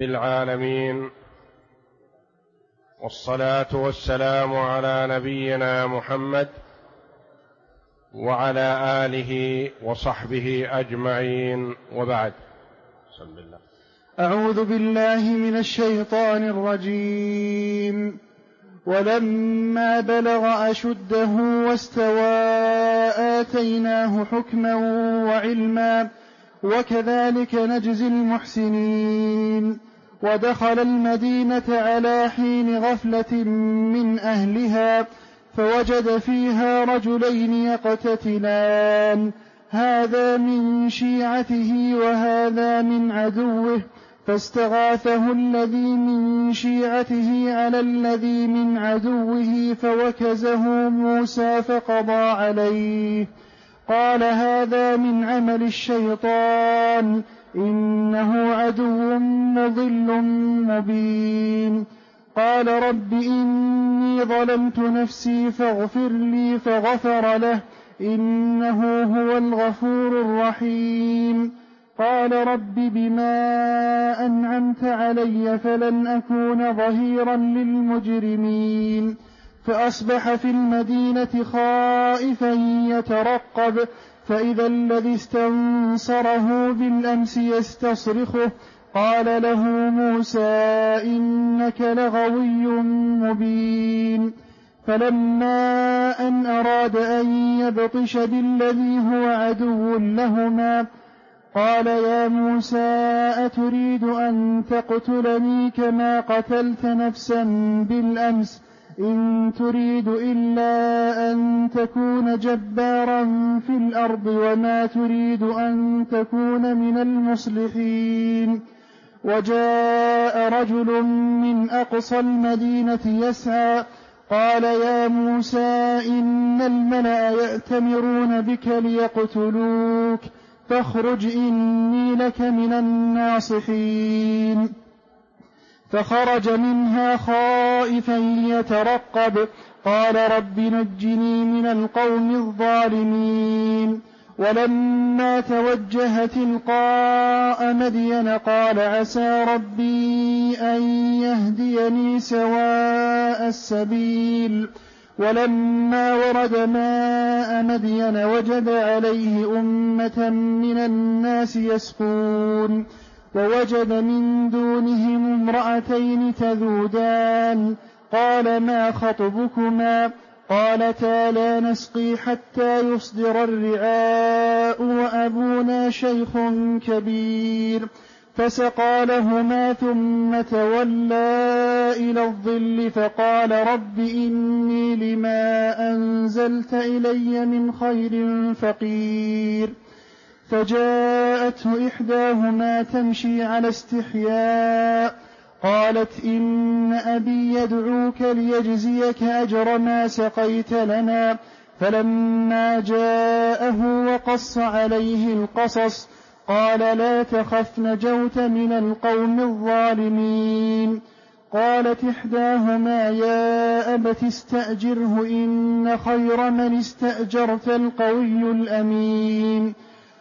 العالمين، والصلاة والسلام على نبينا محمد وعلى آله وصحبه أجمعين، وبعد. بسم الله. أعوذ بالله من الشيطان الرجيم. ولما بلغ أشده واستوى آتيناه حكما وعلما وكذلك نجزي المحسنين. ودخل المدينة على حين غفلة من أهلها فوجد فيها رجلين يقتتلان، هذا من شيعته وهذا من عدوه، فاستغاثه الذي من شيعته على الذي من عدوه فوكزه موسى فقضى عليه. قال هذا من عمل الشيطان، إنه عدو مضل مبين. قال رب إني ظلمت نفسي فاغفر لي، فغفر له، إنه هو الغفور الرحيم. قال رب بما أنعمت علي فلن أكون ظهيرا للمجرمين. فأصبح في المدينة خائفا يترقب، فإذا الذي استنصره بالأمس يستصرخه. قال له موسى إنك لغوي مبين. فلما أن أراد أن يبطش بالذي هو عدو لهما قال يا موسى أتريد أن تقتلني كما قتلت نفسا بالأمس؟ إن تريد إلا أن تكون جبارا في الأرض وما تريد أن تكون من المصلحين. وجاء رجل من أقصى المدينة يسعى قال يا موسى إن الملأ يأتمرون بك ليقتلوك فاخرج إني لك من الناصحين. فخرج منها خائفا يترقب، قال رب نجني من القوم الظالمين. ولما توجه تلقاء مدين قال عسى ربي أن يهديني سواء السبيل. ولما ورد ماء مدين وجد عليه أمة من الناس يسقون، ووجد من دونهم امرأتين تذودان، قال ما خطبكما؟ قالتا لا نسقي حتى يصدر الرعاء وأبونا شيخ كبير. فسقى لهما ثم تولى إلى الظل فقال رب إني لما أنزلت إلي من خير فقير. فجاءته إحداهما تمشي على استحياء قالت إن أبي يدعوك ليجزيك أجر ما سقيت لنا. فلما جاءه وقص عليه القصص قال لا تخف نجوت من القوم الظالمين. قالت إحداهما يا أبت استأجره إن خير من استأجرت القوي الأمين.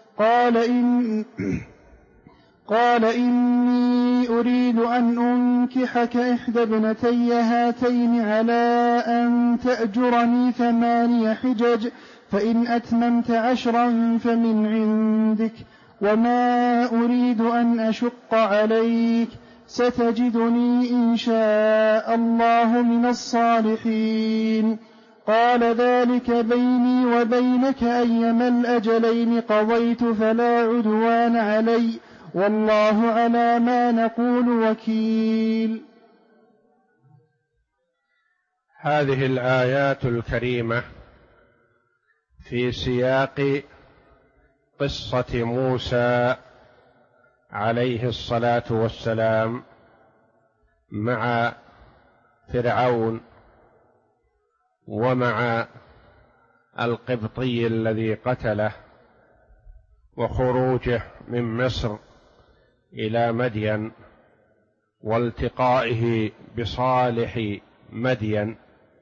قال إني أريد أن أنكحك إحدى ابنتي هاتين على أن تأجرني 8 حجج، فإن أتممت 10 فمن عندك، وما أريد أن أشق عليك، ستجدني إن شاء الله من الصالحين. قال ذلك بيني وبينك أيما الأجلين قضيت فلا عدوان علي، والله على ما نقول وكيل. هذه الآيات الكريمة في سياق قصة موسى عليه الصلاة والسلام مع فرعون ومع القبطي الذي قتله، وخروجه من مصر إلى مدين، والتقائه بصالح مدين،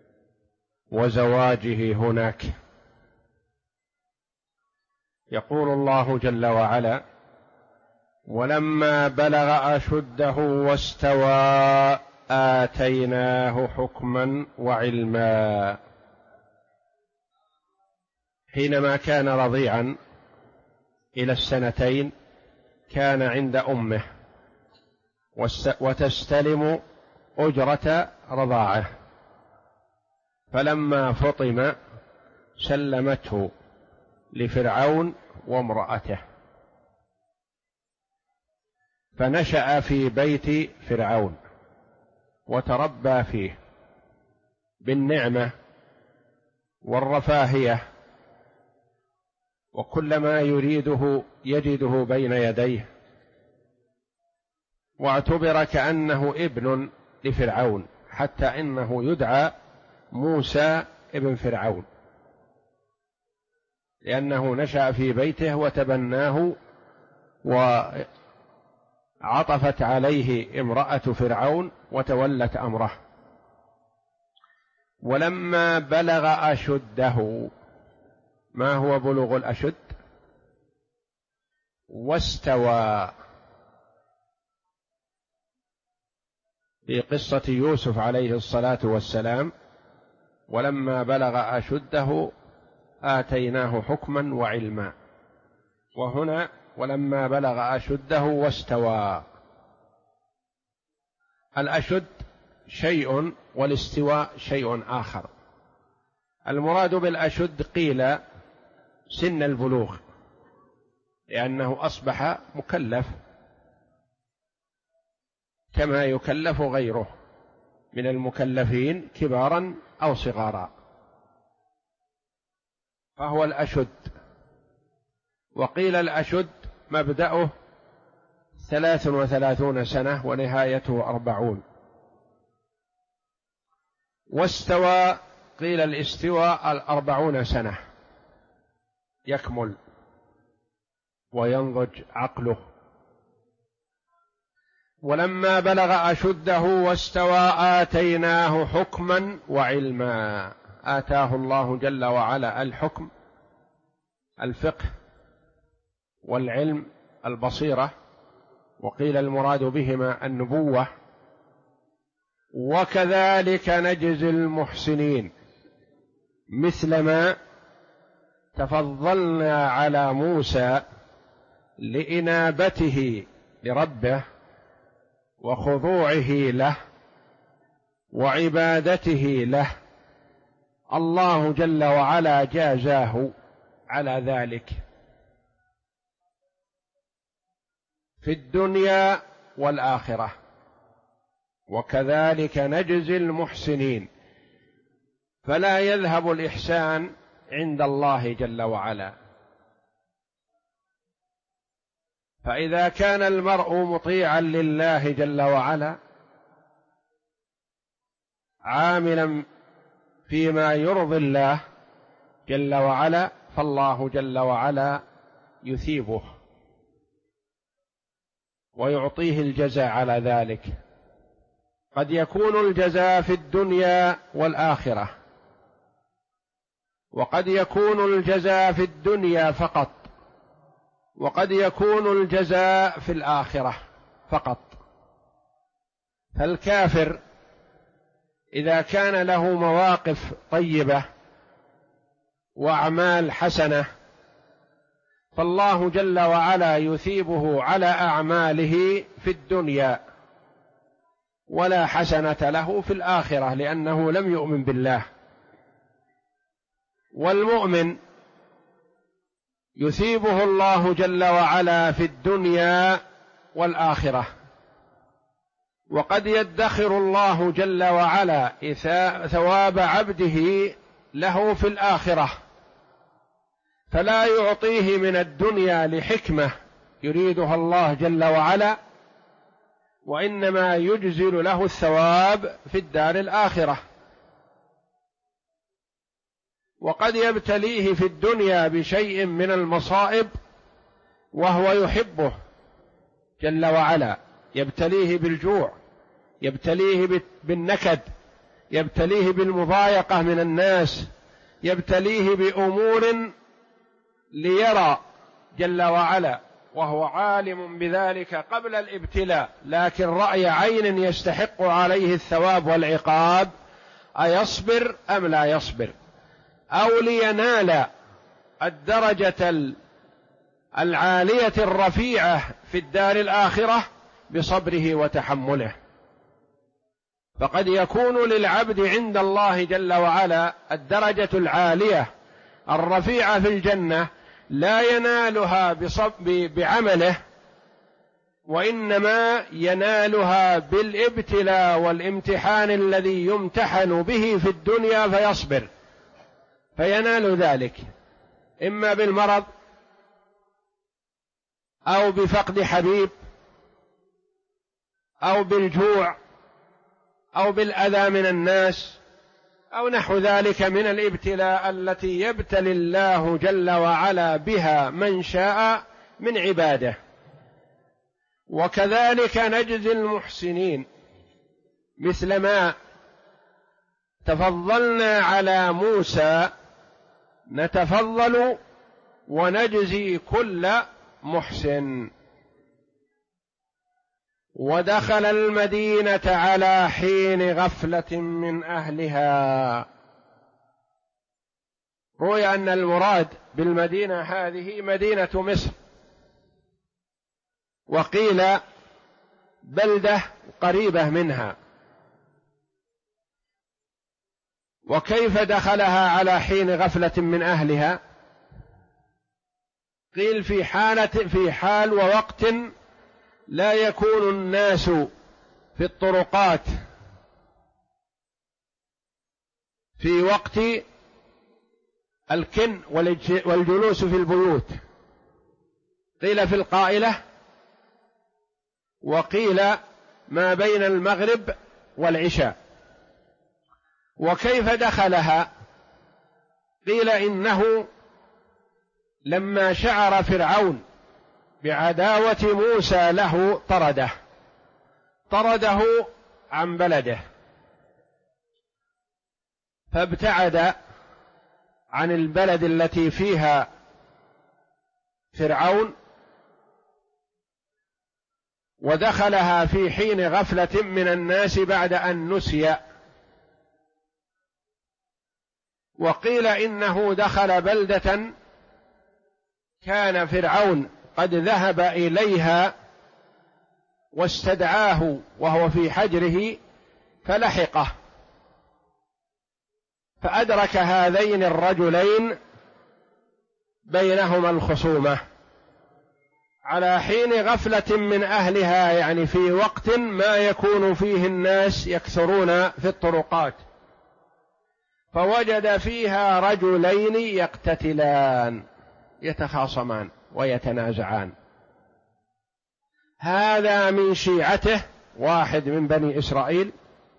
وزواجه هناك. يقول الله جل وعلا ولما بلغ أشده واستوى آتيناه حكما وعلما. حينما كان رضيعا إلى 2 كان عند أمه وتستلم أجرة رضاعه، فلما فطم سلمته لفرعون وامرأته، فنشأ في بيت فرعون وتربى فيه بالنعمة والرفاهية، وكل ما يريده يجده بين يديه، واعتبر كأنه ابن لفرعون، حتى إنه يدعى موسى ابن فرعون، لأنه نشأ في بيته وتبناه، وعطفت عليه امرأة فرعون وتولت أمره. ولما بلغ أشده، ما هو بلوغ الأشد؟ واستوى. في قصة يوسف عليه الصلاة والسلام: ولما بلغ أشده آتيناه حكما وعلما. وهنا ولما بلغ أشده واستوى. الأشد شيء والاستواء شيء آخر. المراد بالأشد قيل سن البلوغ، لأنه أصبح مكلف كما يكلف غيره من المكلفين كبارا أو صغارا، فهو الأشد. وقيل الأشد مبدأه 33 سنة ونهايته 40. واستوى قيل الاستواء 40 سنة يكمل وينضج عقله. ولما بلغ أشده واستوى آتيناه حكما وعلما. آتاه الله جل وعلا الحكم، الفقه، والعلم، البصيرة، وقيل المراد بهما النبوة. وكذلك نجزي المحسنين، مثلما تفضلنا على موسى لإنابته لربه وخضوعه له وعبادته له، الله جل وعلا جازاه على ذلك في الدنيا والآخرة. وكذلك نجزي المحسنين، فلا يذهب الإحسان عند الله جل وعلا. فإذا كان المرء مطيعا لله جل وعلا عاملا فيما يرضي الله جل وعلا، فالله جل وعلا يثيبه ويعطيه الجزاء على ذلك. قد يكون الجزاء في الدنيا والآخرة، وقد يكون الجزاء في الدنيا فقط، وقد يكون الجزاء في الآخرة فقط. فالكافر إذا كان له مواقف طيبة وأعمال حسنة، فالله جل وعلا يثيبه على أعماله في الدنيا، ولا حسنة له في الآخرة لأنه لم يؤمن بالله. والمؤمن يثيبه الله جل وعلا في الدنيا والآخرة، وقد يدخر الله جل وعلا ثواب عبده له في الآخرة، فلا يعطيه من الدنيا لحكمة يريدها الله جل وعلا، وإنما يجزل له الثواب في الدار الآخرة. وقد يبتليه في الدنيا بشيء من المصائب وهو يحبه جل وعلا، يبتليه بالجوع، يبتليه بالنكد، يبتليه بالمضايقة من الناس، يبتليه بأمور ليرى جل وعلا وهو عالم بذلك قبل الابتلاء، لكن رأي عين يستحق عليه الثواب والعقاب، أيصبر أم لا يصبر؟ أو لينال الدرجة العالية الرفيعة في الدار الآخرة بصبره وتحمله. فقد يكون للعبد عند الله جل وعلا الدرجة العالية الرفيعة في الجنة لا ينالها بعمله، وإنما ينالها بالابتلاء والامتحان الذي يمتحن به في الدنيا فيصبر فينال ذلك، إما بالمرض أو بفقد حبيب أو بالجوع أو بالأذى من الناس أو نحو ذلك من الابتلاء التي يبتلي الله جل وعلا بها من شاء من عباده. وكذلك نجزي المحسنين، مثل ما تفضلنا على موسى نتفضل ونجزي كل محسن. ودخل المدينة على حين غفلة من أهلها. روي أن المراد بالمدينة هذه مدينة مصر، وقيل بلدة قريبة منها. وكيف دخلها على حين غفلة من أهلها؟ قيل في حال ووقت لا يكون الناس في الطرقات في وقت الكن والجلوس في البيوت، قيل في القائلة، وقيل ما بين المغرب والعشاء. وكيف دخلها؟ قيل إنه لما شعر فرعون بعداوة موسى له طرده عن بلده، فابتعد عن البلد التي فيها فرعون ودخلها في حين غفلة من الناس بعد أن نسي. وقيل إنه دخل بلدة كان فرعون قد ذهب إليها واستدعاه وهو في حجره فلحقه، فأدرك هذين الرجلين بينهما الخصومة على حين غفلة من أهلها، يعني في وقت ما يكون فيه الناس يكثرون في الطرقات، فوجد فيها رجلين يقتتلان يتخاصمان ويتنازعان، هذا من شيعته واحد من بني إسرائيل،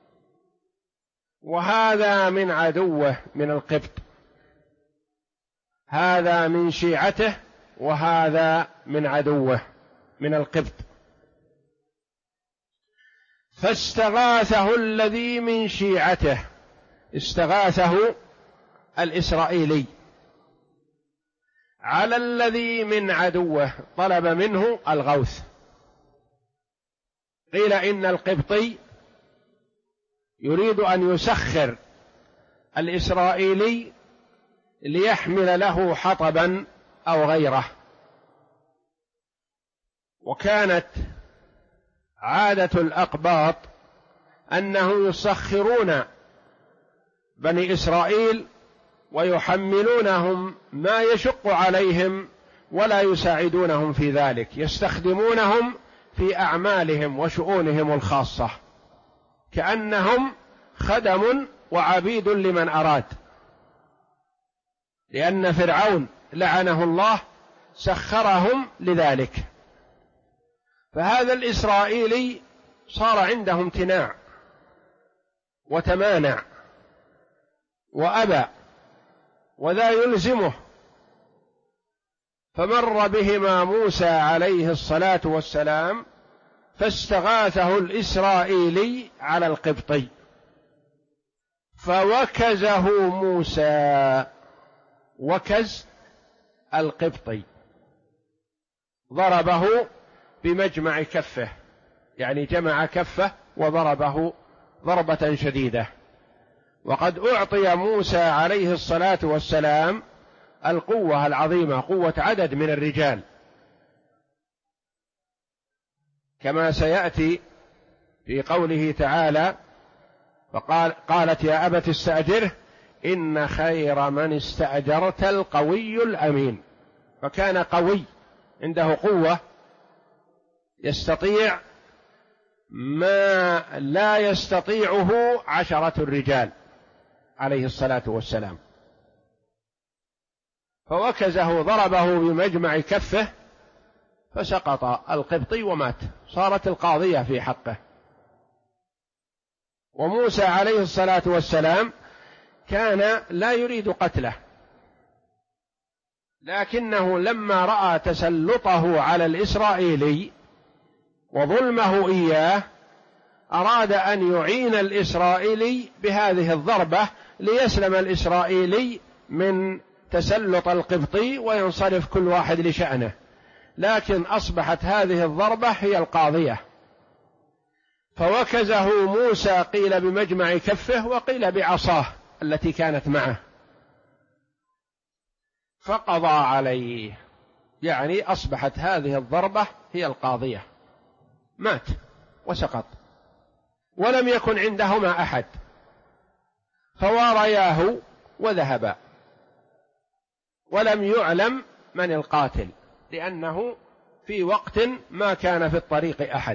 وهذا من عدوه من القبط، هذا من شيعته وهذا من عدوه من القبط. فاستغاثه الذي من شيعته، استغاثه الإسرائيلي على الذي من عدوه، طلب منه الغوث. قيل إن القبطي يريد أن يسخر الإسرائيلي ليحمل له حطبا أو غيره، وكانت عادة الأقباط أنهم يسخرون بني إسرائيل ويحملونهم ما يشق عليهم ولا يساعدونهم في ذلك، يستخدمونهم في أعمالهم وشؤونهم الخاصة كأنهم خدم وعبيد لمن أراد، لأن فرعون لعنه الله سخرهم لذلك. فهذا الإسرائيلي صار عنده امتناع وتمانع وأبى، وذا يلزمه، فمر بهما موسى عليه الصلاة والسلام فاستغاثه الإسرائيلي على القبطي فوكزه موسى، وكز القبطي، ضربه بمجمع كفه، يعني جمع كفه وضربه ضربة شديدة. وقد أعطي موسى عليه الصلاة والسلام القوة العظيمة، قوة عدد من الرجال، كما سيأتي في قوله تعالى: قالت يا أبت استأجره إن خير من استأجرت القوي الأمين. فكان قوي عنده قوة، يستطيع ما لا يستطيعه 10 الرجال عليه الصلاة والسلام. فوكزه ضربه بمجمع كفه فسقط القبطي ومات، صارت القاضية في حقه. وموسى عليه الصلاة والسلام كان لا يريد قتله، لكنه لما رأى تسلطه على الإسرائيلي وظلمه إياه أراد أن يعين الإسرائيلي بهذه الضربة ليسلم الإسرائيلي من تسلط القبطي وينصرف كل واحد لشأنه، لكن أصبحت هذه الضربة هي القاضية. فوكزه موسى قيل بمجمع كفه وقيل بعصاه التي كانت معه، فقضى عليه، يعني أصبحت هذه الضربة هي القاضية، مات وسقط، ولم يكن عندهما أحد، فوارياه وذهبا، ولم يعلم من القاتل، لأنه في وقت ما كان في الطريق أحد.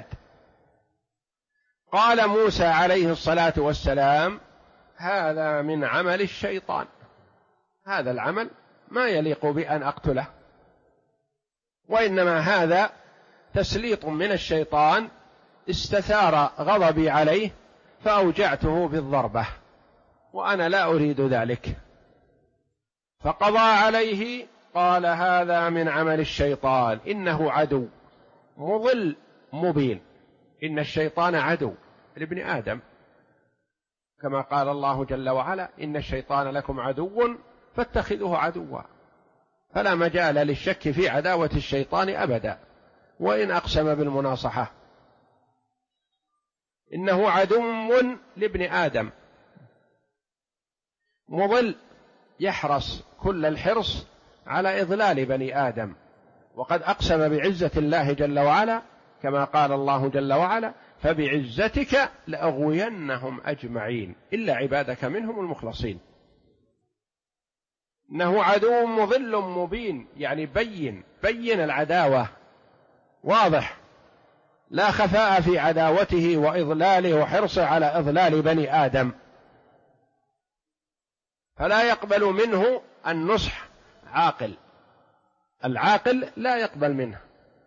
قال موسى عليه الصلاة والسلام: هذا من عمل الشيطان، هذا العمل ما يليق بأن أقتله، وإنما هذا تسليط من الشيطان، استثار غضبي عليه فأوجعته بالضربة، وأنا لا أريد ذلك. فقضى عليه، قال: هذا من عمل الشيطان إنه عدو مضل مبين. إن الشيطان عدو لابن آدم، كما قال الله جل وعلا: إن الشيطان لكم عدو فاتخذوه عدوا. فلا مجال للشك في عداوة الشيطان أبدا، وإن أقسم بالمناصحة. إنه عدو لابن آدم مضل، يحرص كل الحرص على إضلال بني آدم، وقد أقسم بعزة الله جل وعلا، كما قال الله جل وعلا: فبعزتك لأغوينهم أجمعين إلا عبادك منهم المخلصين. إنه عدو مضل مبين، يعني بين العداوة، واضح، لا خفاء في عداوته وإضلاله وحرصه على إضلال بني آدم، فلا يقبل منه النصح عاقل، العاقل لا يقبل منه،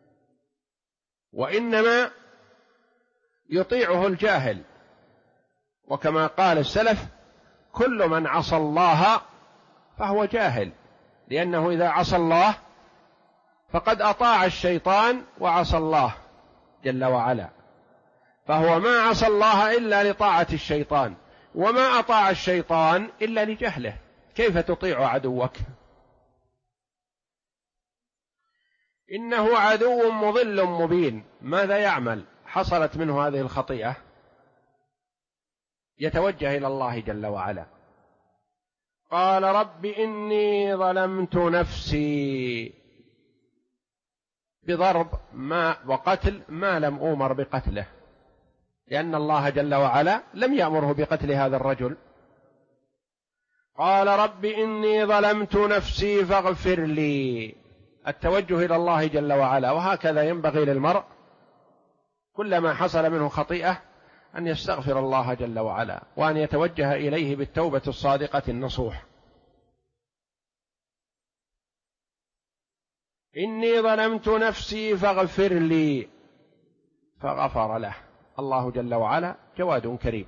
وإنما يطيعه الجاهل. وكما قال السلف: كل من عصى الله فهو جاهل، لأنه إذا عصى الله فقد أطاع الشيطان وعصى الله جل وعلا، فهو ما عصى الله إلا لطاعة الشيطان، وما أطاع الشيطان إلا لجهله. كيف تطيع عدوك؟ إنه عدو مضل مبين. ماذا يعمل؟ حصلت منه هذه الخطيئة، يتوجه إلى الله جل وعلا. قال: رب إني ظلمت نفسي، بضرب ما وقتل ما لم أؤمر بقتله، لأن الله جل وعلا لم يأمره بقتل هذا الرجل. قال: رب إني ظلمت نفسي فاغفر لي، التوجه إلى الله جل وعلا. وهكذا ينبغي للمرء كلما حصل منه خطيئة أن يستغفر الله جل وعلا، وأن يتوجه إليه بالتوبة الصادقة النصوح. إني ظلمت نفسي فاغفر لي، فغفر له الله جل وعلا، جواد كريم،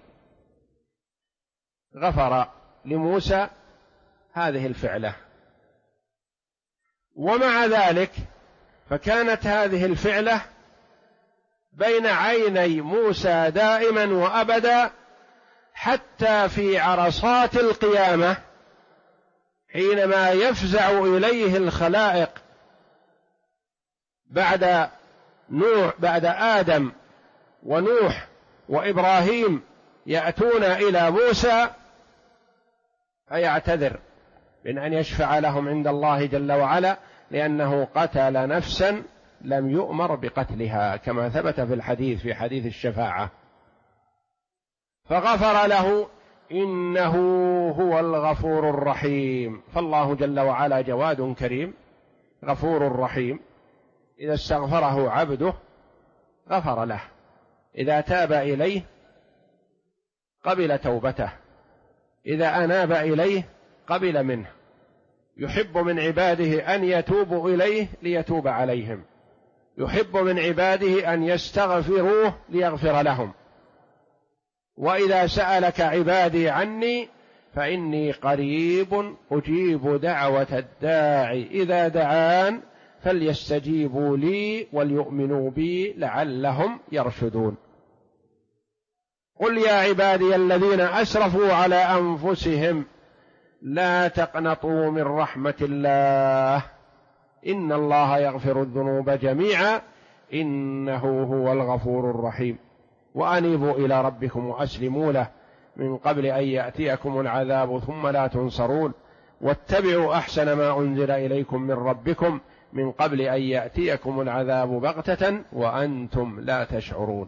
غفر لموسى هذه الفعلة. ومع ذلك فكانت هذه الفعلة بين عيني موسى دائما وأبدا، حتى في عرصات القيامة حينما يفزع إليه الخلائق بعد آدم ونوح وإبراهيم يأتون إلى موسى فيعتذر من أن يشفع لهم عند الله جل وعلا، لأنه قتل نفسا لم يؤمر بقتلها كما ثبت في الحديث، في حديث الشفاعة، فغفر له إنه هو الغفور الرحيم. فالله جل وعلا جواد كريم غفور رحيم، إذا استغفره عبده غفر له، إذا تاب إليه قبل توبته، إذا أناب إليه قبل منه، يحب من عباده أن يتوبوا إليه ليتوب عليهم، يحب من عباده أن يستغفروه ليغفر لهم. وإذا سألك عبادي عني فإني قريب أجيب دعوة الداعي إذا دعان فليستجيبوا لي وليؤمنوا بي لعلهم يرشدون. قل يا عبادي الذين أسرفوا على أنفسهم لا تقنطوا من رحمة الله إن الله يغفر الذنوب جميعا إنه هو الغفور الرحيم، وأنيبوا إلى ربكم وأسلموا له من قبل أن يأتيكم العذاب ثم لا تنصرون، واتبعوا أحسن ما أنزل إليكم من ربكم من قبل أن يأتيكم العذاب بغتة وأنتم لا تشعرون.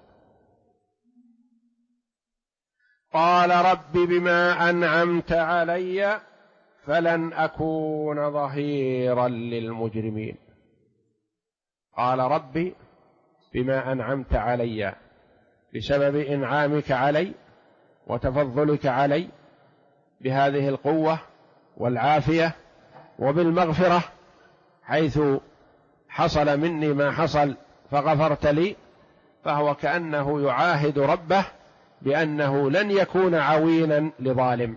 قال رب بما أنعمت علي فلن أكون ظهيرا للمجرمين. قال ربي بما أنعمت علي، بسبب إنعامك علي وتفضلك علي بهذه القوة والعافية وبالمغفرة، حيث حصل مني ما حصل فغفرت لي، فهو كأنه يعاهد ربه بأنه لن يكون عوينا لظالم.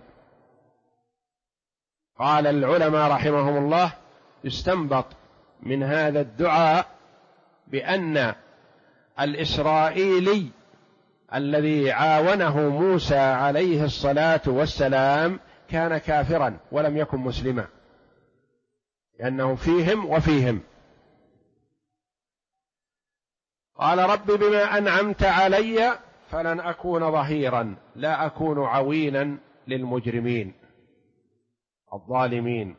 قال العلماء رحمهم الله استنبط من هذا الدعاء بأن الإسرائيلي الذي عاونه موسى عليه الصلاة والسلام كان كافرا ولم يكن مسلما، لأنه فيهم وفيهم. قال رب بما أنعمت علي فلن أكون ظهيرا، لا أكون عوينا للمجرمين الظالمين.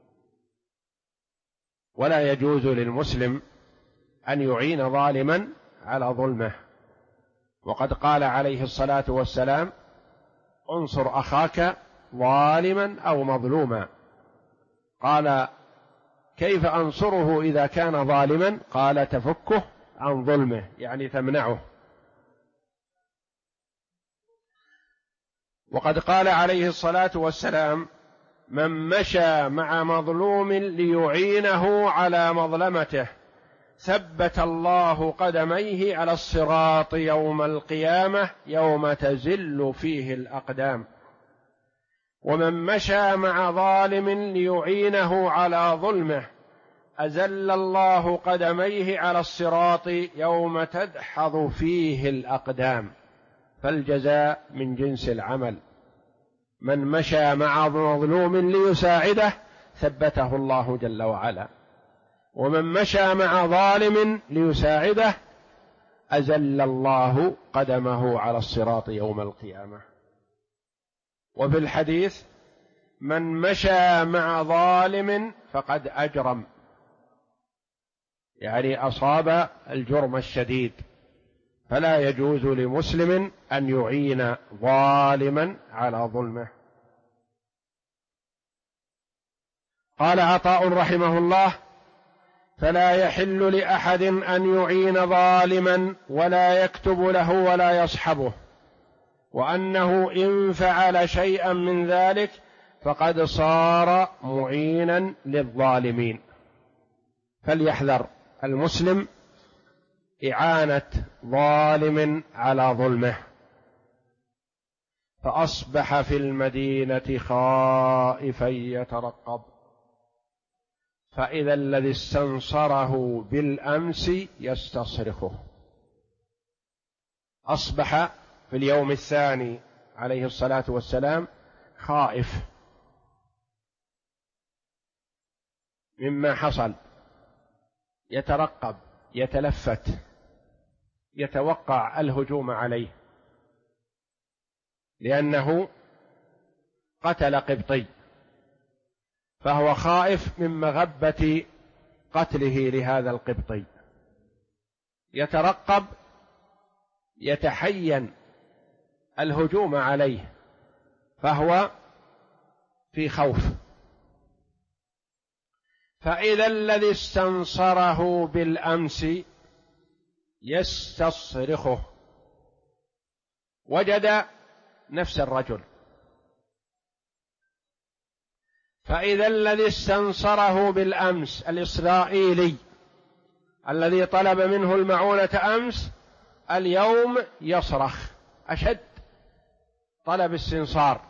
ولا يجوز للمسلم أن يعين ظالما على ظلمه، وقد قال عليه الصلاة والسلام انصر أخاك ظالما أو مظلوما. قال كيف أنصره إذا كان ظالما؟ قال تفكه عن ظلمه، يعني تمنعه. وقد قال عليه الصلاة والسلام من مشى مع مظلوم ليعينه على مظلمته ثبت الله قدميه على الصراط يوم القيامة يوم تزل فيه الأقدام. ومن مشى مع ظالم ليعينه على ظلمه أزل الله قدميه على الصراط يوم تدحض فيه الأقدام، فالجزاء من جنس العمل. من مشى مع مظلوم ليساعده ثبته الله جل وعلا، ومن مشى مع ظالم ليساعده أزل الله قدمه على الصراط يوم القيامة. وفي الحديث من مشى مع ظالم فقد أجرم، يعني أصاب الجرم الشديد، فلا يجوز لمسلم أن يعين ظالما على ظلمه. قال عطاء رحمه الله فلا يحل لأحد أن يعين ظالما ولا يكتب له ولا يصحبه، وأنه إن فعل شيئا من ذلك فقد صار معينا للظالمين. فليحذر المسلم إعانة ظالم على ظلمه. فأصبح في المدينة خائفا يترقب، فإذا الذي استنصره بالأمس يستصرخه. أصبح في اليوم الثاني عليه الصلاة والسلام خائف مما حصل، يترقب يتلفت يتوقع الهجوم عليه، لأنه قتل قبطي، فهو خائف من مغبة قتله لهذا القبطي، يترقب يتحين الهجوم عليه، فهو في خوف. فإذا الذي استنصره بالأمس يستصرخه، وجد نفس الرجل. فإذا الذي استنصره بالأمس الإسرائيلي الذي طلب منه المعونة أمس اليوم يصرخ أشد طلب استنصار.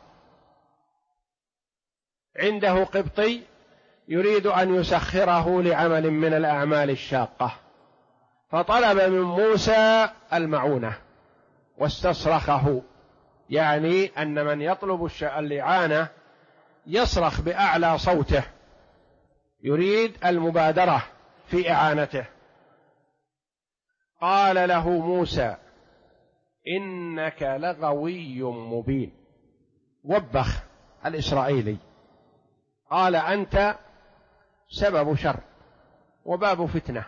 عنده قبطي يريد أن يسخره لعمل من الأعمال الشاقة، فطلب من موسى المعونة واستصرخه، يعني أن من يطلب الإعانة يصرخ بأعلى صوته، يريد المبادرة في إعانته. قال له موسى إنك لغوي مبين، وبخ الإسرائيلي، قال أنت سبب شر وباب فتنة،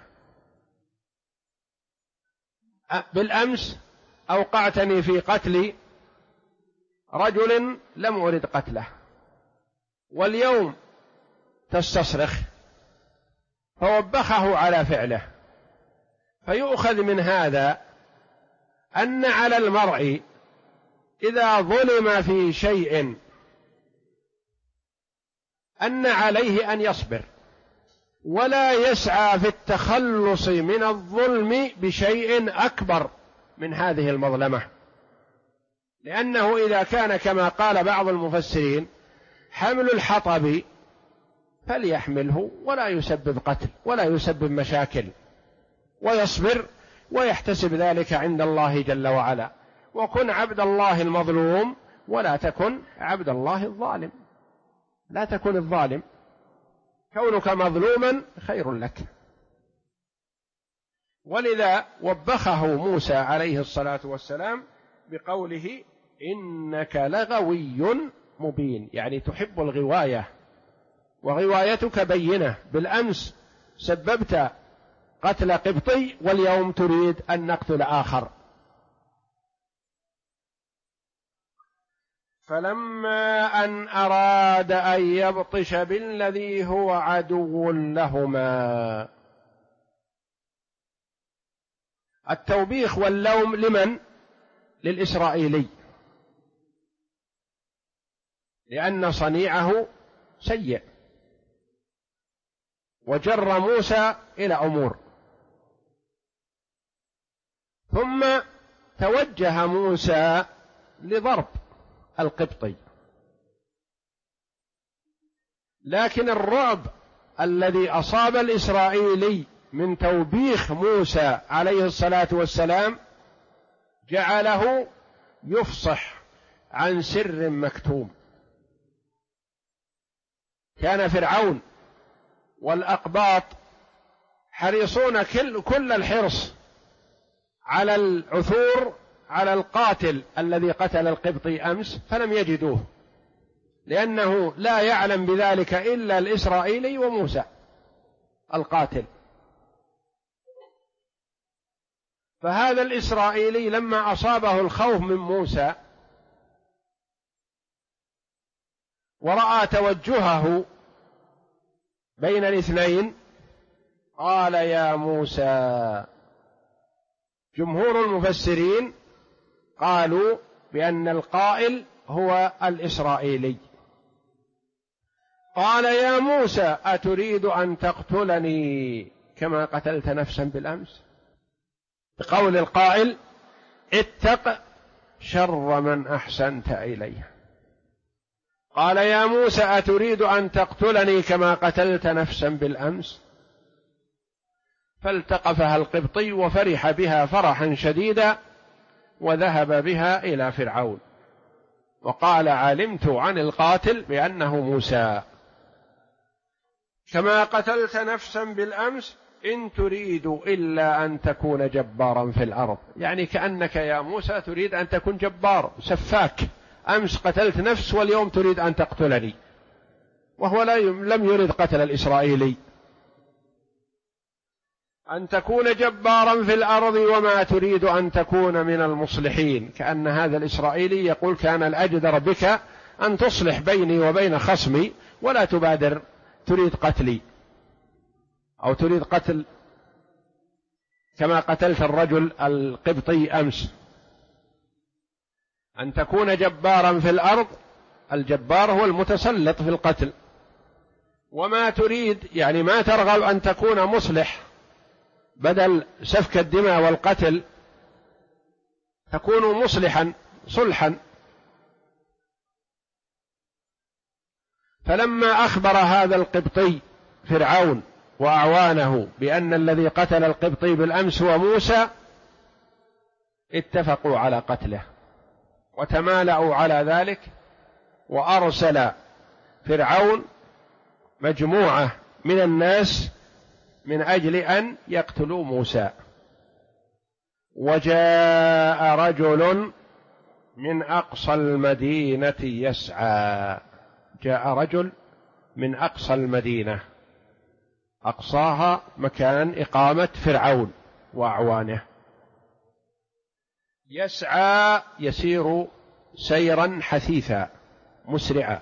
بالأمس أوقعتني في قتل رجل لم أرد قتله، واليوم تستصرخ. فوبخه على فعله. فيؤخذ من هذا أن على المرء إذا ظلم في شيء أن عليه أن يصبر، ولا يسعى في التخلص من الظلم بشيء أكبر من هذه المظلمة، لأنه إذا كان كما قال بعض المفسرين حمل الحطب فليحمله ولا يسبب قتل ولا يسبب مشاكل، ويصبر ويحتسب ذلك عند الله جل وعلا. وكن عبد الله المظلوم ولا تكن عبد الله الظالم، لا تكن الظالم، كونك مظلوما خير لك. ولذا وبخه موسى عليه الصلاة والسلام بقوله إنك لغوي مبين، يعني تحب الغواية، وغوايتك بينة. بالأمس سببت قتل قبطي واليوم تريد أن نقتل آخر. فلما أن أراد أن يبطش بالذي هو عدو لهما. التوبيخ واللوم لمن؟ للإسرائيلي، لأن صنيعه سيء وجر موسى إلى أمور. ثم توجه موسى لضرب القبطي، لكن الرعب الذي أصاب الإسرائيلي من توبيخ موسى عليه الصلاة والسلام جعله يفصح عن سر مكتوم. كان فرعون والأقباط حريصون كل الحرص على العثور على القاتل الذي قتل القبطي أمس، فلم يجدوه، لأنه لا يعلم بذلك إلا الإسرائيلي وموسى القاتل. فهذا الإسرائيلي لما أصابه الخوف من موسى ورأى توجهه بين الاثنين قال يا موسى. جمهور المفسرين قالوا بأن القائل هو الإسرائيلي. قال يا موسى أتريد أن تقتلني كما قتلت نفسا بالأمس؟ بقول القائل اتق شر من أحسنت إليه. قال يا موسى أتريد أن تقتلني كما قتلت نفسا بالأمس؟ فالتقفها القبطي وفرح بها فرحا شديدا وذهب بها إلى فرعون وقال علمت عن القاتل بأنه موسى. كما قتلت نفسا بالأمس إن تريد إلا أن تكون جبارا في الأرض، يعني كأنك يا موسى تريد أن تكون جبار سفاك، أمس قتلت نفس واليوم تريد أن تقتلني، وهو لم يرد قتل الإسرائيلي. أن تكون جبارا في الأرض وما تريد أن تكون من المصلحين، كأن هذا الإسرائيلي يقول كان الأجدر بك أن تصلح بيني وبين خصمي ولا تبادر تريد قتلي أو تريد قتل كما قتلت الرجل القبطي أمس. أن تكون جبارا في الأرض، الجبار هو المتسلط في القتل، وما تريد يعني ما ترغب أن تكون مصلح، بدل سفك الدماء والقتل تكون مصلحا صلحا. فلما أخبر هذا القبطي فرعون وأعوانه بأن الذي قتل القبطي بالأمس هو موسى، اتفقوا على قتله وتمالأوا على ذلك، وأرسل فرعون مجموعة من الناس من أجل أن يقتلوا موسى. وجاء رجل من أقصى المدينة يسعى، جاء رجل من أقصى المدينة، أقصاها مكان إقامة فرعون وأعوانه، يسعى يسير سيرا حثيثا مسرعا.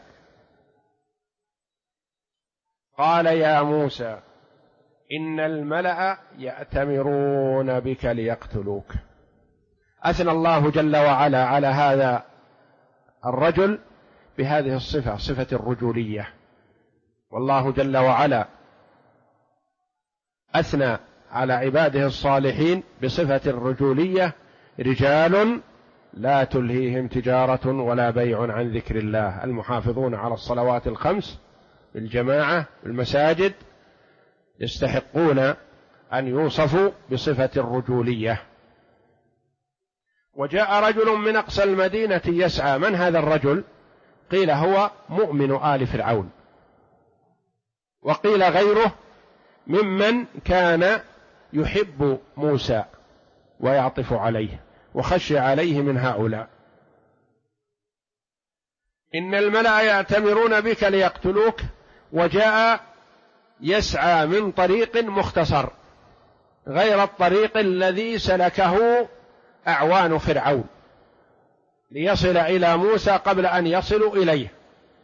قال يا موسى إن الملأ يأتمرون بك ليقتلوك. أثنى الله جل وعلا على هذا الرجل بهذه الصفة، صفة الرجولية. والله جل وعلا أثنى على عباده الصالحين بصفة الرجولية: رجال لا تلهيهم تجارة ولا بيع عن ذكر الله، المحافظون على الصلوات الخمس بالجماعة المساجد، يستحقون أن يوصفوا بصفة الرجولية. وجاء رجل من أقصى المدينة يسعى. من هذا الرجل؟ قيل هو مؤمن آل فرعون، وقيل غيره ممن كان يحب موسى ويعطف عليه وخشي عليه من هؤلاء. إن الملأ يأتمرون بك ليقتلوك. وجاء يسعى من طريق مختصر غير الطريق الذي سلكه أعوان فرعون ليصل إلى موسى قبل أن يصلوا إليه.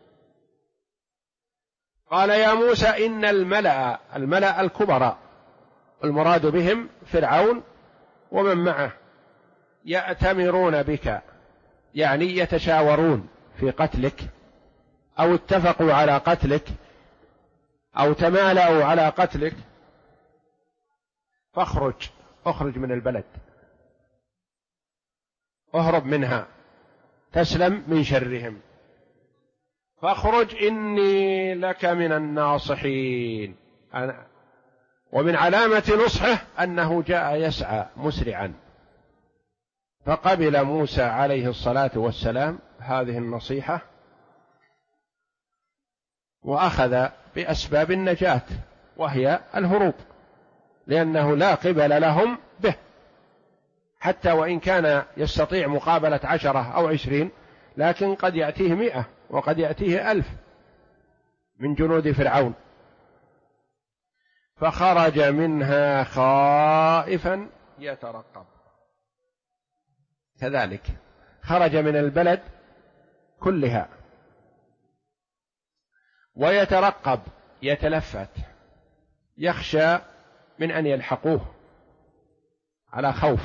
قال يا موسى إن الملأ الكبراء المراد بهم فرعون ومن معه يأتمرون بك، يعني يتشاورون في قتلك، أو اتفقوا على قتلك، أو تمالأوا على قتلك، اخرج من البلد، اهرب منها تسلم من شرهم، فاخرج إني لك من الناصحين. ومن علامة نصحه أنه جاء يسعى مسرعا، فقبل موسى عليه الصلاة والسلام هذه النصيحة وأخذ بأسباب النجاة، وهي الهروب، لأنه لا قبل لهم به، حتى وإن كان يستطيع مقابلة 10 أو 20، لكن قد يأتيه 100 وقد يأتيه 1000 من جنود فرعون. فخرج منها خائفا يترقب، كذلك خرج من البلد كلها ويترقب، يتلفت، يخشى من أن يلحقوه، على خوف.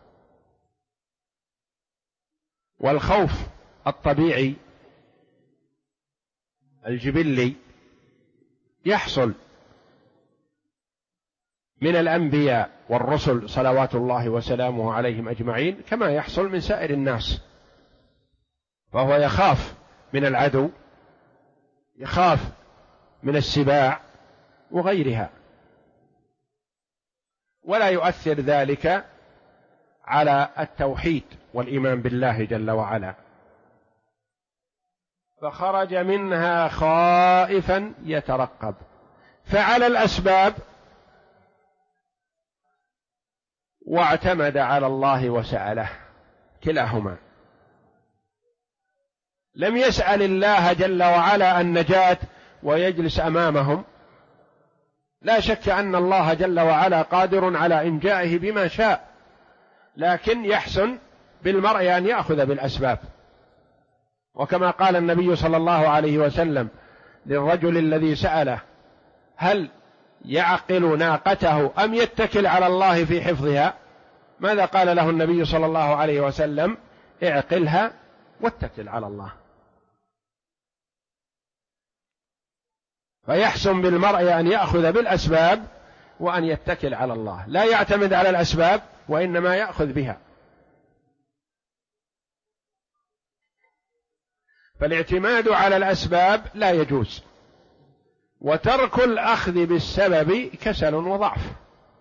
والخوف الطبيعي الجبلي يحصل من الأنبياء والرسل صلوات الله وسلامه عليهم أجمعين، كما يحصل من سائر الناس. فهو يخاف من العدو، يخاف من السباع وغيرها، ولا يؤثر ذلك على التوحيد والإيمان بالله جل وعلا. فخرج منها خائفا يترقب، فعل الأسباب واعتمد على الله وسأله، كلاهما. لم يسأل الله جل وعلا النجاة ويجلس أمامهم، لا شك أن الله جل وعلا قادر على إنجائه بما شاء، لكن يحسن بالمرء أن يأخذ بالأسباب. وكما قال النبي صلى الله عليه وسلم للرجل الذي سأله: هل يعقل ناقته أم يتكل على الله في حفظها؟ ماذا قال له النبي صلى الله عليه وسلم؟ اعقلها واتكل على الله. فيحسن بالمرء أن يأخذ بالأسباب وأن يتكل على الله، لا يعتمد على الأسباب وإنما يأخذ بها. فالاعتماد على الأسباب لا يجوز، وترك الأخذ بالسبب كسل وضعف.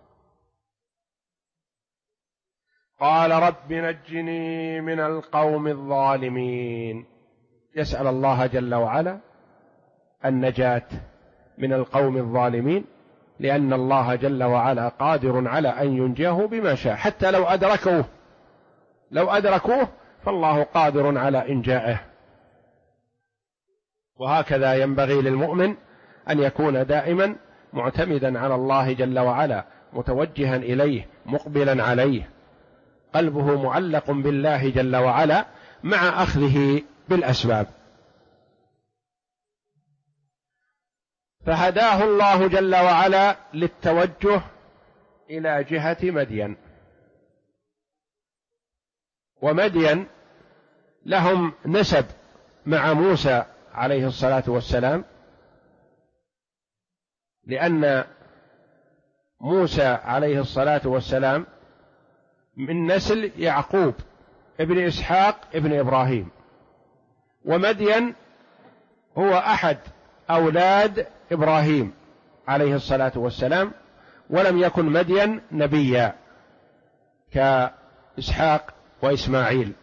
قال: رب نجني من القوم الظالمين. يسأل الله جل وعلا النجاة من القوم الظالمين، لأن الله جل وعلا قادر على أن ينجيه بما شاء، حتى لو أدركوه فالله قادر على إنجائه. وهكذا ينبغي للمؤمن أن يكون دائما معتمدا على الله جل وعلا، متوجها إليه، مقبلا عليه، قلبه معلق بالله جل وعلا مع أخذه بالأسباب. فهداه الله جل وعلا للتوجه إلى جهة مدين، ومدين لهم نسب مع موسى عليه الصلاة والسلام، لأن موسى عليه الصلاة والسلام من نسل يعقوب ابن إسحاق ابن إبراهيم، ومدين هو أحد أولاد إبراهيم عليه الصلاة والسلام، ولم يكن مدين نبيا كإسحاق وإسماعيل.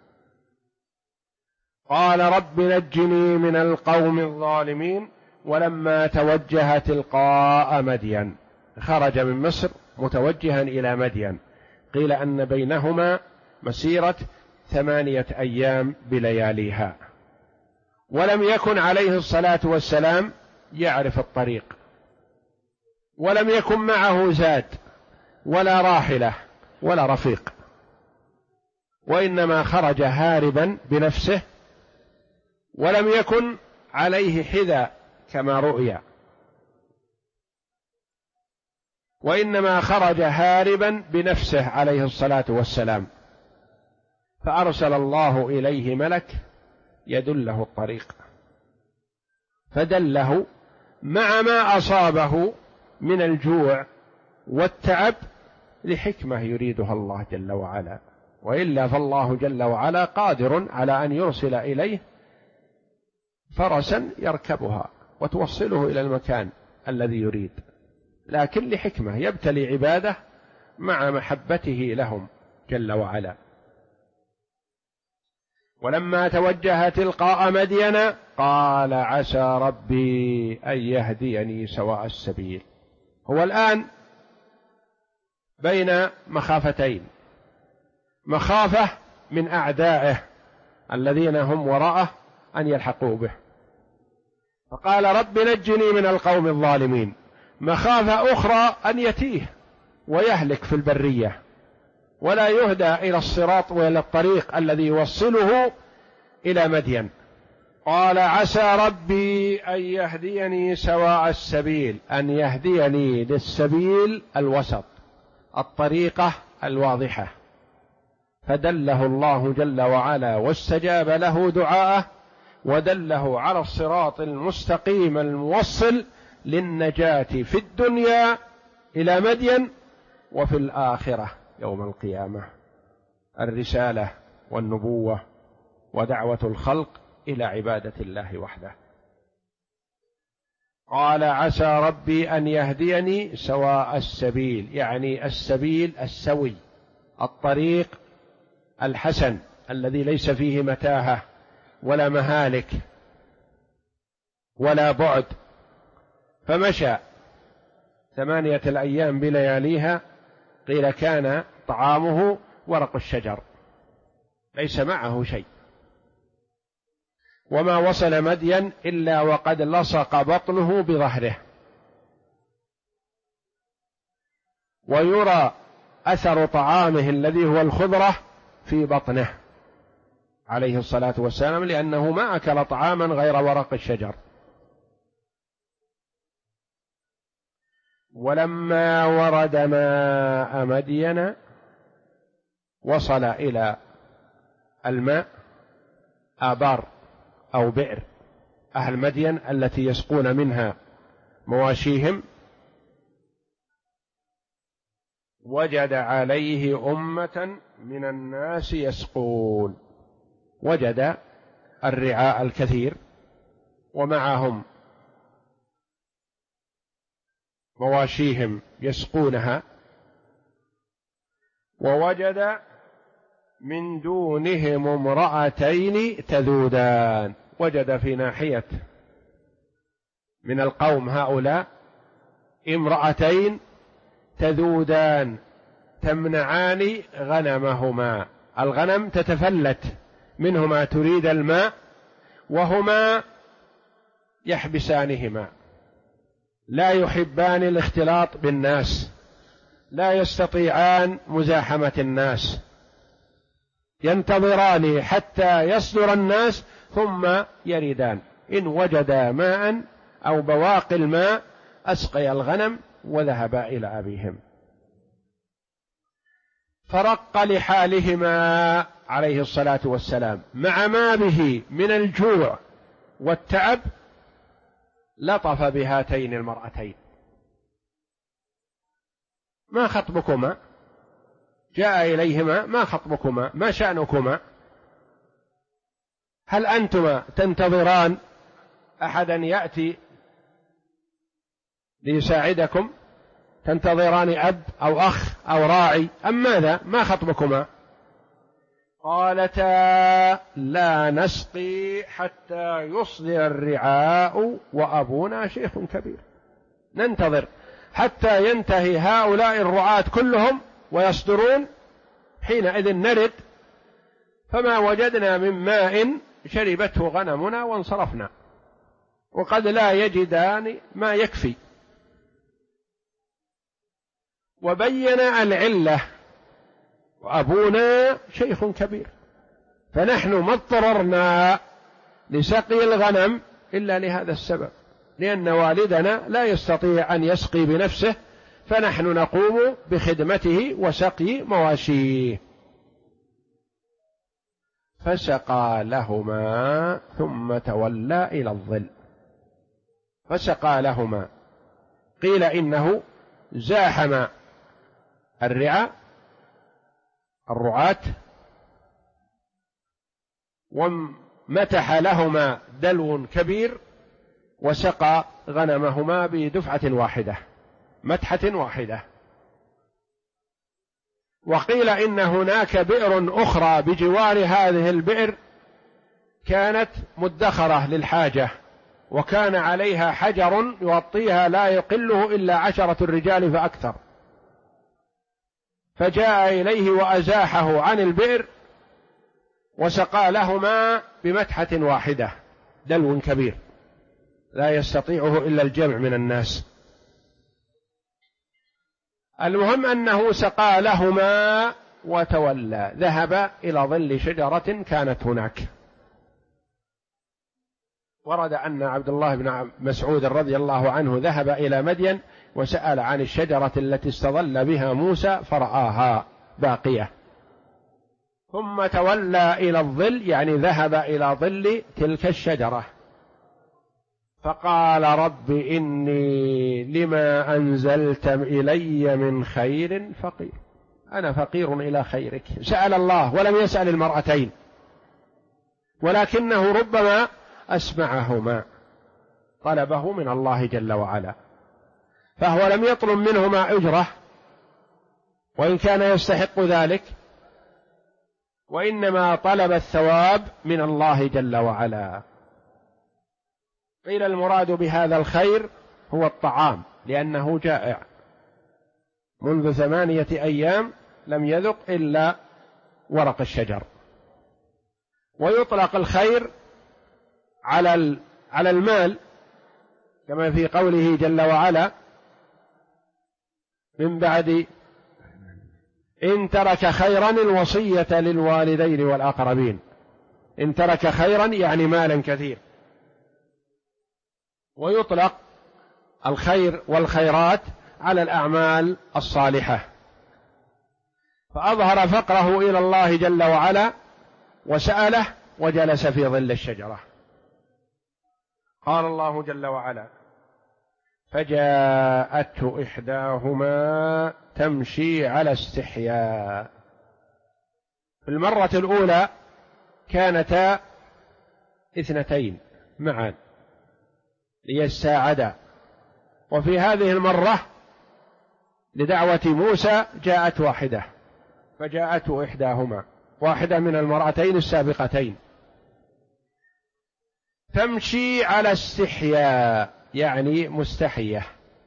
قال: رب نجني من القوم الظالمين. ولما توجه تلقاء مدين، خرج من مصر متوجها إلى مدين، قيل أن بينهما مسيرة 8 أيام بلياليها، ولم يكن عليه الصلاة والسلام يعرف الطريق، ولم يكن معه زاد ولا راحلة ولا رفيق، وإنما خرج هاربا بنفسه، ولم يكن عليه حذاء كما رؤي، وإنما خرج هاربا بنفسه عليه الصلاة والسلام. فأرسل الله إليه ملك يدله الطريق، فدله مع ما أصابه من الجوع والتعب لحكمة يريدها الله جل وعلا، وإلا فالله جل وعلا قادر على أن يرسل إليه فرسا يركبها وتوصله إلى المكان الذي يريد، لكن لحكمة يبتلي عباده مع محبته لهم جل وعلا. ولما توجه تلقاء مدين قال: عسى ربي أن يهديني سواء السبيل. هو الآن بين مخافتين: مخافة من أعدائه الذين هم وراءه أن يلحقوا به، فقال: رب نجني من القوم الظالمين. مخافة أخرى أن يتيه ويهلك في البرية ولا يهدى إلى الصراط وإلى الطريق الذي يوصله إلى مدين. قال: عسى ربي أن يهديني سواء السبيل، أن يهديني للسبيل الوسط، الطريقة الواضحة. فدله الله جل وعلا واستجاب له دعاءه، ودله على الصراط المستقيم الموصل للنجاة في الدنيا إلى مدين، وفي الآخرة يوم القيامة الرسالة والنبوة ودعوة الخلق إلى عبادة الله وحده. قال: عسى ربي أن يهديني سواء السبيل، يعني السبيل السوي، الطريق الحسن الذي ليس فيه متاهة ولا مهالك ولا بعد. فمشى 8 أيام بلياليها، قيل كان طعامه ورق الشجر، ليس معه شيء. وما وصل مدين إلا وقد لصق بطنه بظهره، ويرى أثر طعامه الذي هو الخضرة في بطنه عليه الصلاة والسلام، لأنه ما أكل طعاما غير ورق الشجر. ولما ورد ماء مدين وصل إلى الماء آبار أو بئر أهل مدين التي يسقون منها مواشيهم، وجد عليه أمة من الناس يسقون. وجد الرعاء الكثير ومعهم مواشيهم يسقونها، ووجد من دونهم امرأتين تذودان. وجد في ناحية من القوم هؤلاء امرأتين تذودان تمنعان غنمهما، الغنم تتفلت منهما تريد الماء وهما يحبسانهما، لا يحبان الاختلاط بالناس، لا يستطيعان مزاحمة الناس، ينتظران حتى يصدر الناس ثم يردان. إن وجدا ماء أو بواقي الماء أسقي الغنم وذهبا إلى أبيهم. فرق لحالهما عليه الصلاة والسلام مع ما به من الجوع والتعب، لطف بهاتين المرأتين: ما خطبكما؟ جاء إليهما: ما خطبكما؟ ما شأنكما؟ هل أنتما تنتظران أحدا يأتي ليساعدكم؟ تنتظران أب أو أخ أو راعي أم ماذا؟ ما خطبكما؟ قالتا: لا نسقي حتى يصدر الرعاء وأبونا شيخ كبير. ننتظر حتى ينتهي هؤلاء الرعاة كلهم ويصدرون، حينئذ نرد. فما وجدنا من ماء شربته غنمنا وانصرفنا، وقد لا يجدان ما يكفي. وبين العلة: وأبونا شيخ كبير، فنحن ما اضطررنا لسقي الغنم إلا لهذا السبب، لأن والدنا لا يستطيع أن يسقي بنفسه، فنحن نقوم بخدمته وسقي مواشيه. فسقى لهما ثم تولى إلى الظل. فسقى لهما، قيل إنه زاحم الرعاة ومتح لهما دلو كبير وسقى غنمهما بدفعة واحدة، متحة واحدة. وقيل إن هناك بئر أخرى بجوار هذه البئر كانت مدخرة للحاجة، وكان عليها حجر يغطيها لا يقله إلا 10 رجال فأكثر، فجاء إليه وأزاحه عن البئر وسقى لهما بمتحة واحدة، دلو كبير لا يستطيعه إلا الجمع من الناس. المهم أنه سقى لهما وتولى، ذهب إلى ظل شجرة كانت هناك. ورد أن عبد الله بن مسعود رضي الله عنه ذهب إلى مدين وسأل عن الشجرة التي استظل بها موسى فرآها باقية، ثم تولى إلى الظل، يعني ذهب إلى ظل تلك الشجرة، فقال: رب إني لما أنزلت إلي من خير فقير. أنا فقير إلى خيرك. سأل الله ولم يسأل المرأتين، ولكنه ربما أسمعهما، طلبه من الله جل وعلا، فهو لم يطلب منهما أجرة وإن كان يستحق ذلك، وإنما طلب الثواب من الله جل وعلا. قيل المراد بهذا الخير هو الطعام، لأنه جائع منذ 8 أيام لم يذق إلا ورق الشجر. ويطلق الخير على المال كما في قوله جل وعلا من بعد إن ترك خيرا الوصية للوالدين والأقربين. إن ترك خيرا يعني مالا كثير. ويطلق الخير والخيرات على الأعمال الصالحة. فأظهر فقره إلى الله جل وعلا وسأله وجلس في ظل الشجرة. قال الله جل وعلا فجاءته إحداهما تمشي على استحياء. في المرة الأولى كانتا اثنتين معا ليساعدا، وفي هذه المرة لدعوة موسى جاءت واحدة، فجاءته إحداهما، واحدة من المرأتين السابقتين. تمشي على استحياء يعني مستحية،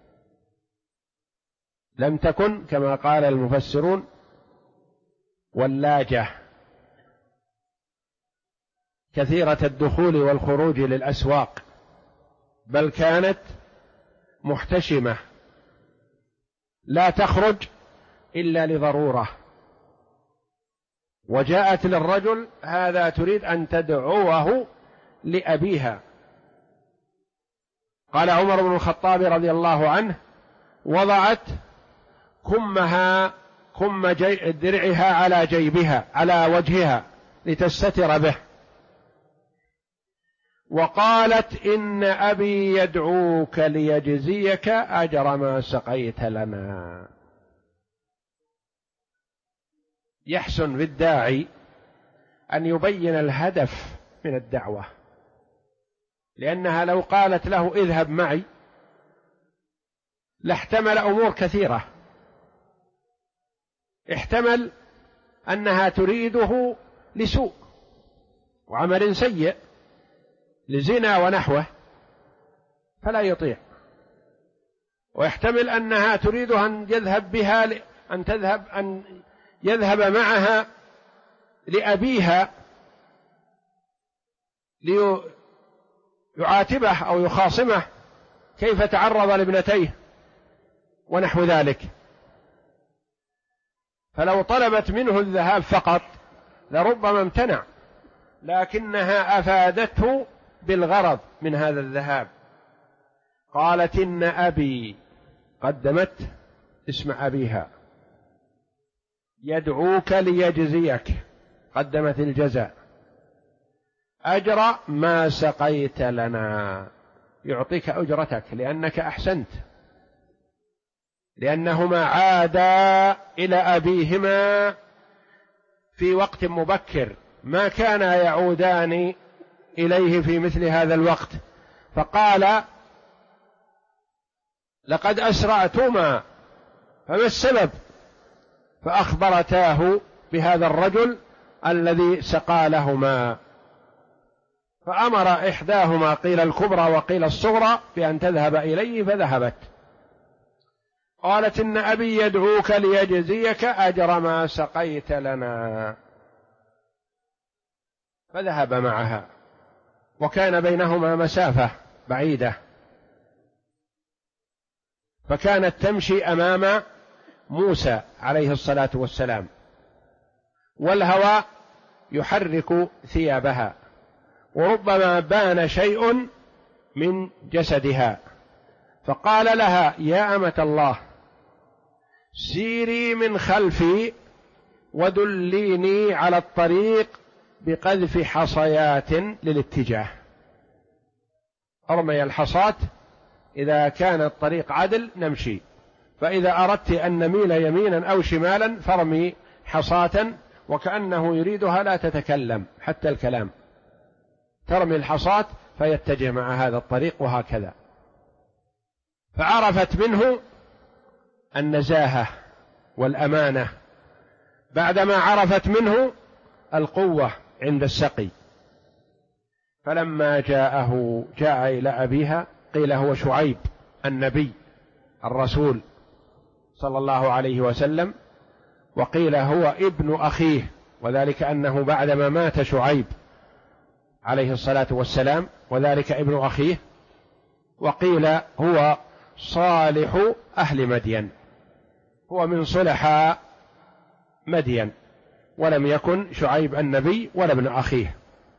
لم تكن كما قال المفسرون ولاجة كثيرة الدخول والخروج للأسواق، بل كانت محتشمة لا تخرج إلا لضرورة. وجاءت للرجل هذا تريد أن تدعوه لأبيها. قال عمر بن الخطاب رضي الله عنه وضعت كم درعها على جيبها على وجهها لتستتر به، وقالت إن أبي يدعوك ليجزيك أجر ما سقيت لنا. يحسن بالداعي أن يبين الهدف من الدعوة، لأنها لو قالت له اذهب معي لاحتمل أمور كثيرة. احتمل أنها تريده لسوء وعمل سيء لزنا ونحوه فلا يطيع، ويحتمل أنها تريد أن يذهب بها أن يذهب معها لأبيها ليعاتبه أو يخاصمه كيف تعرض لابنتيه ونحو ذلك. فلو طلبت منه الذهاب فقط لربما امتنع، لكنها أفادته بالغرض من هذا الذهاب. قالت إن أبي، قدمت اسم أبيها، يدعوك ليجزيك، قدمت الجزاء، أجر ما سقيت لنا، يعطيك أجرتك لأنك أحسنت، لأنهما عادا إلى أبيهما في وقت مبكر ما كانا يعودان إليه في مثل هذا الوقت. فقال لقد أسرعتما، فما السبب؟ فأخبرتاه بهذا الرجل الذي سقى لهما، فأمر إحداهما قيل الكبرى وقيل الصغرى بأن تذهب إليه، فذهبت. قالت إن أبي يدعوك ليجزيك أجر ما سقيت لنا، فذهب معها، وكان بينهما مسافة بعيدة، فكانت تمشي أمام موسى عليه الصلاة والسلام، والهواء يحرك ثيابها، وربما بان شيء من جسدها. فقال لها يا أمة الله سيري من خلفي ودليني على الطريق بقذف حصيات للاتجاه. ارمي الحصاة، إذا كان الطريق عدل نمشي، فإذا أردت أن نميل يمينا أو شمالا فارمي حصاة، وكأنه يريدها لا تتكلم حتى الكلام، ترمي الحصاة فيتجه مع هذا الطريق، وهكذا. فعرفت منه النزاهة والأمانة بعدما عرفت منه القوة عند السقي. فلما جاء إلى أبيها، قيل هو شعيب النبي الرسول صلى الله عليه وسلم، وقيل هو ابن أخيه، وذلك أنه بعدما مات شعيب عليه الصلاة والسلام وذلك ابن أخيه. وقيل هو صالح أهل مدين، هو من صلحاء مدين، ولم يكن شعيب النبي ولا ابن أخيه.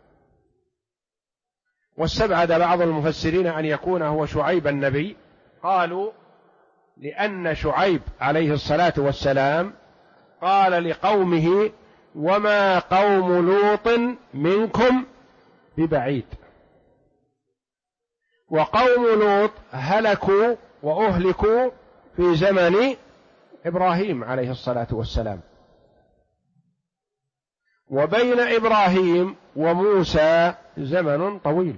واستبعد بعض المفسرين أن يكون هو شعيب النبي، قالوا لأن شعيب عليه الصلاة والسلام قال لقومه: وما قوم لوط منكم ببعيد. وقوم لوط هلكوا وأهلكوا في زمن إبراهيم عليه الصلاة والسلام، وبين إبراهيم وموسى زمن طويل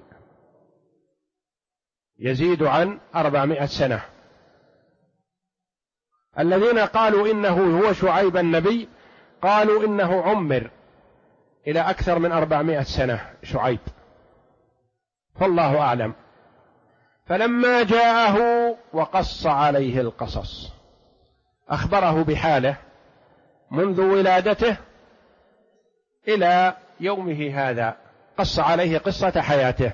يزيد عن 400 سنة. الذين قالوا إنه هو شعيب النبي قالوا إنه عمر إلى أكثر من 400 سنة شعيب، فالله أعلم. فلما جاءه وقص عليه القصص، أخبره بحاله منذ ولادته إلى يومه هذا، قص عليه قصة حياته،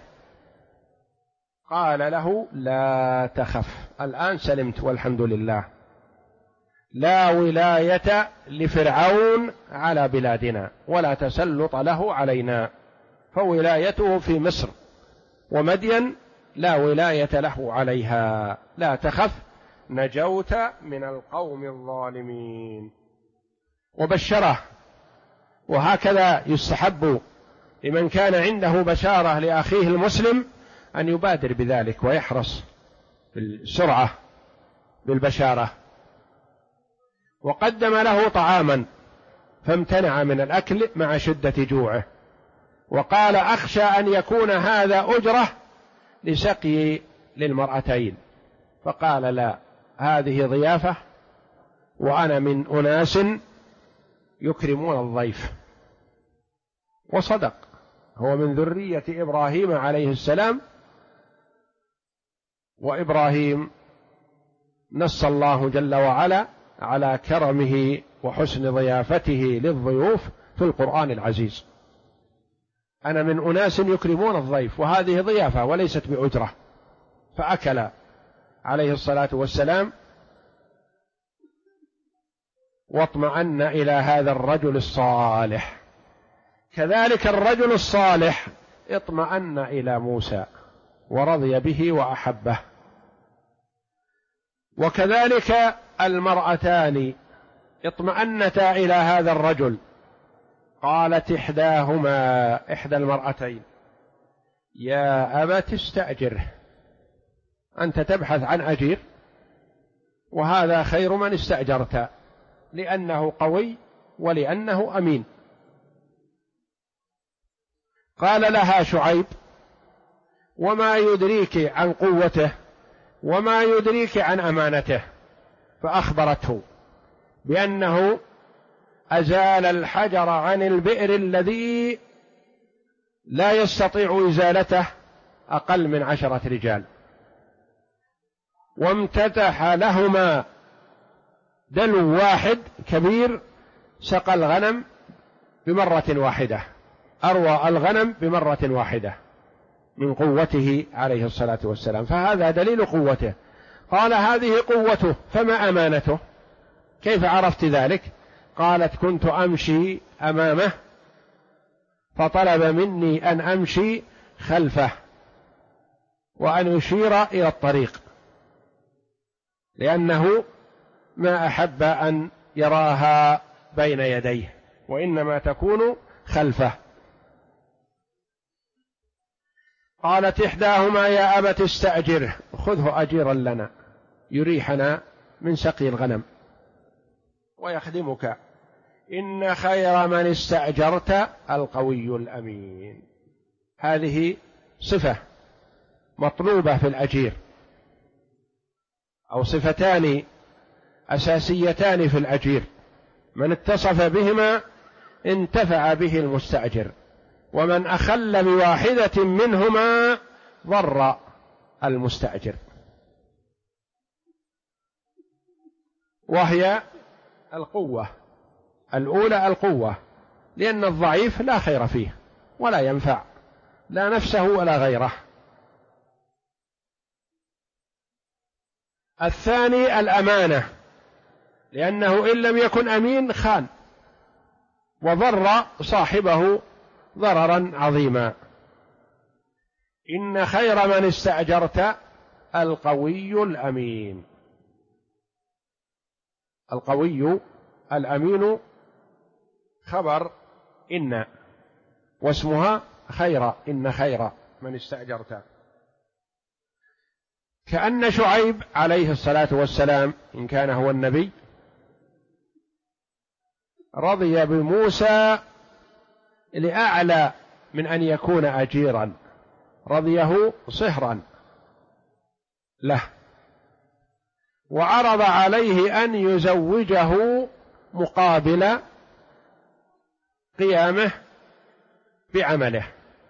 قال له: لا تخف، الآن سلمت والحمد لله، لا ولاية لفرعون على بلادنا ولا تسلط له علينا، فولايته في مصر، ومدين لا ولاية له عليها، لا تخف نجوت من القوم الظالمين. وبشره. وهكذا يستحب لمن كان عنده بشارة لأخيه المسلم أن يبادر بذلك ويحرص بالسرعة بالبشارة. وقدم له طعاما فامتنع من الأكل مع شدة جوعه، وقال: أخشى أن يكون هذا أجرة لسقي للمرأتين، فقال: لا، هذه ضيافة، وأنا من أناس يكرمون الضيف. وصدق، هو من ذرية إبراهيم عليه السلام، وإبراهيم نص الله جل وعلا على كرمه وحسن ضيافته للضيوف في القرآن العزيز: أنا من أناس يكرمون الضيف، وهذه ضيافة وليست بأجرة. فأكل عليه الصلاة والسلام واطمأن إلى هذا الرجل الصالح. كذلك الرجل الصالح اطمأن إلى موسى ورضي به وأحبه. وكذلك المرأتان اطمأنتا إلى هذا الرجل. قالت إحداهما، إحدى المرأتين: يا أبت استأجره، أنت تبحث عن أجير، وهذا خير من استأجرت، لأنه قوي ولأنه أمين. قال لها شعيب: وما يدريك عن قوته وما يدريك عن أمانته، فأخبرته بأنه أزال الحجر عن البئر الذي لا يستطيع إزالته أقل من 10 رجال، وامتتح لهما دلو واحد كبير سقى الغنم بمرة واحدة، أروى الغنم بمرة واحدة من قوته عليه الصلاة والسلام، فهذا دليل قوته. قال: هذه قوته، فما أمانته؟ كيف عرفت ذلك؟ قالت: كنت أمشي أمامه فطلب مني أن أمشي خلفه وأن أشير إلى الطريق، لأنه ما أحب أن يراها بين يديه، وإنما تكون خلفه. قالت إحداهما: يا أبت استأجره، خذه أجيرا لنا يريحنا من سقي الغنم ويخدمك، إن خير من استأجرت القوي الأمين. هذه صفة مطلوبة في الأجير، أو صفتان أساسيتان في الأجير، من اتصف بهما انتفع به المستأجر، ومن أخل بواحدة منهما ضر المستأجر، وهي القوة الأولى القوة، لأن الضعيف لا خير فيه ولا ينفع لا نفسه ولا غيره. الثاني الأمانة، لأنه إن لم يكن أمين خان وضر صاحبه ضررا عظيما. إن خير من استأجرت القوي الأمين. القوي الأمين خبر إن، واسمها خير، إن خير من استأجرت. كأن شعيب عليه الصلاة والسلام إن كان هو النبي رضي بموسى لأعلى من أن يكون أجيرا، رضيه صهرا له، وعرض عليه أن يزوجه مقابل قيامه بعمله،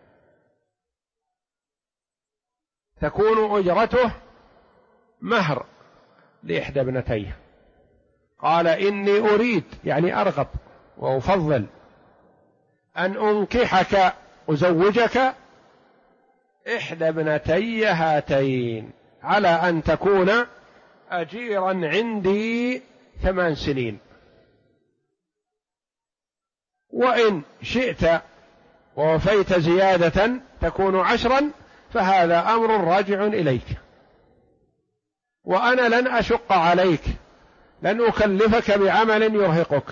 تكون أجرته مهر لإحدى ابنتيه. قال إني أريد، يعني أرغب وأفضل، أن أنكحك أزوجك إحدى ابنتي هاتين على أن تكون أجيرا عندي 8 سنين، وإن شئت ووفيت زيادة تكون 10، فهذا أمر راجع إليك، وأنا لن أشق عليك، لن أكلفك بعمل يرهقك،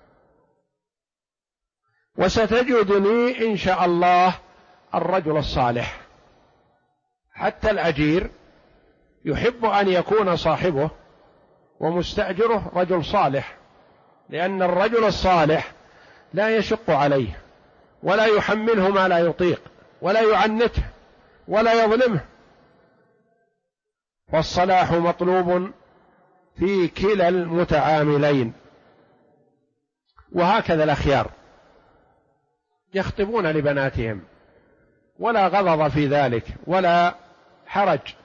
وستجدني إن شاء الله الرجل الصالح. حتى الأجير يحب أن يكون صاحبه ومستأجره رجل صالح، لأن الرجل الصالح لا يشق عليه ولا يحمله ما لا يطيق ولا يعنته ولا يظلمه. والصلاح مطلوب في كلا المتعاملين. وهكذا الأخيار يخطبون لبناتهم ولا غضض في ذلك ولا حرج،